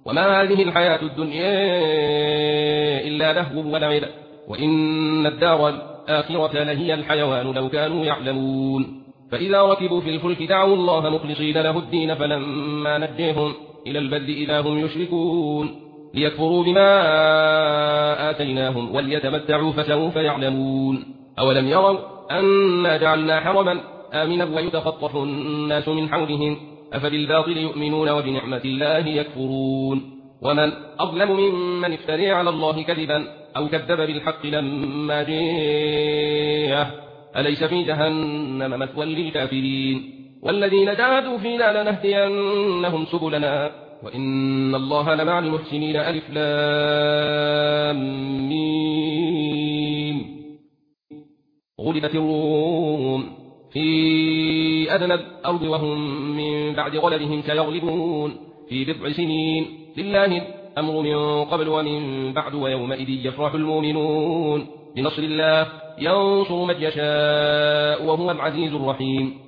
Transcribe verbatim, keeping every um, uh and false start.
وما هذه الحياة الدنيا إلا لهو ولعب وإن الدار الآخرة لهي الحيوان لو كانوا يعلمون فإذا ركبوا في الفلك دعوا الله مخلصين له الدين فلما نجيهم إلى البر إذا هم يشركون ليكفروا بما آتيناهم وليتمتعوا فسوف يعلمون أولم يروا أنا جعلنا حرما آمنا ويتخطف الناس من حولهم أفبالباطل يؤمنون وبنعمة الله يكفرون ومن أظلم ممن افتري على الله كذبا أو كذب بالحق لما جاءه أليس في جهنم مثوى للكافرين والذين جاهدوا فينا لنهدينهم سبلنا وإن الله لمع المحسنين ألف لام ميم غلبت الروم في أدنى الأرض وهم من بعد غلبهم سيغلبون في بضع سنين لله الأمر من قبل ومن بعد ويومئذ يفرح المؤمنون بنصر الله ينصر من يشاء وهو العزيز الرحيم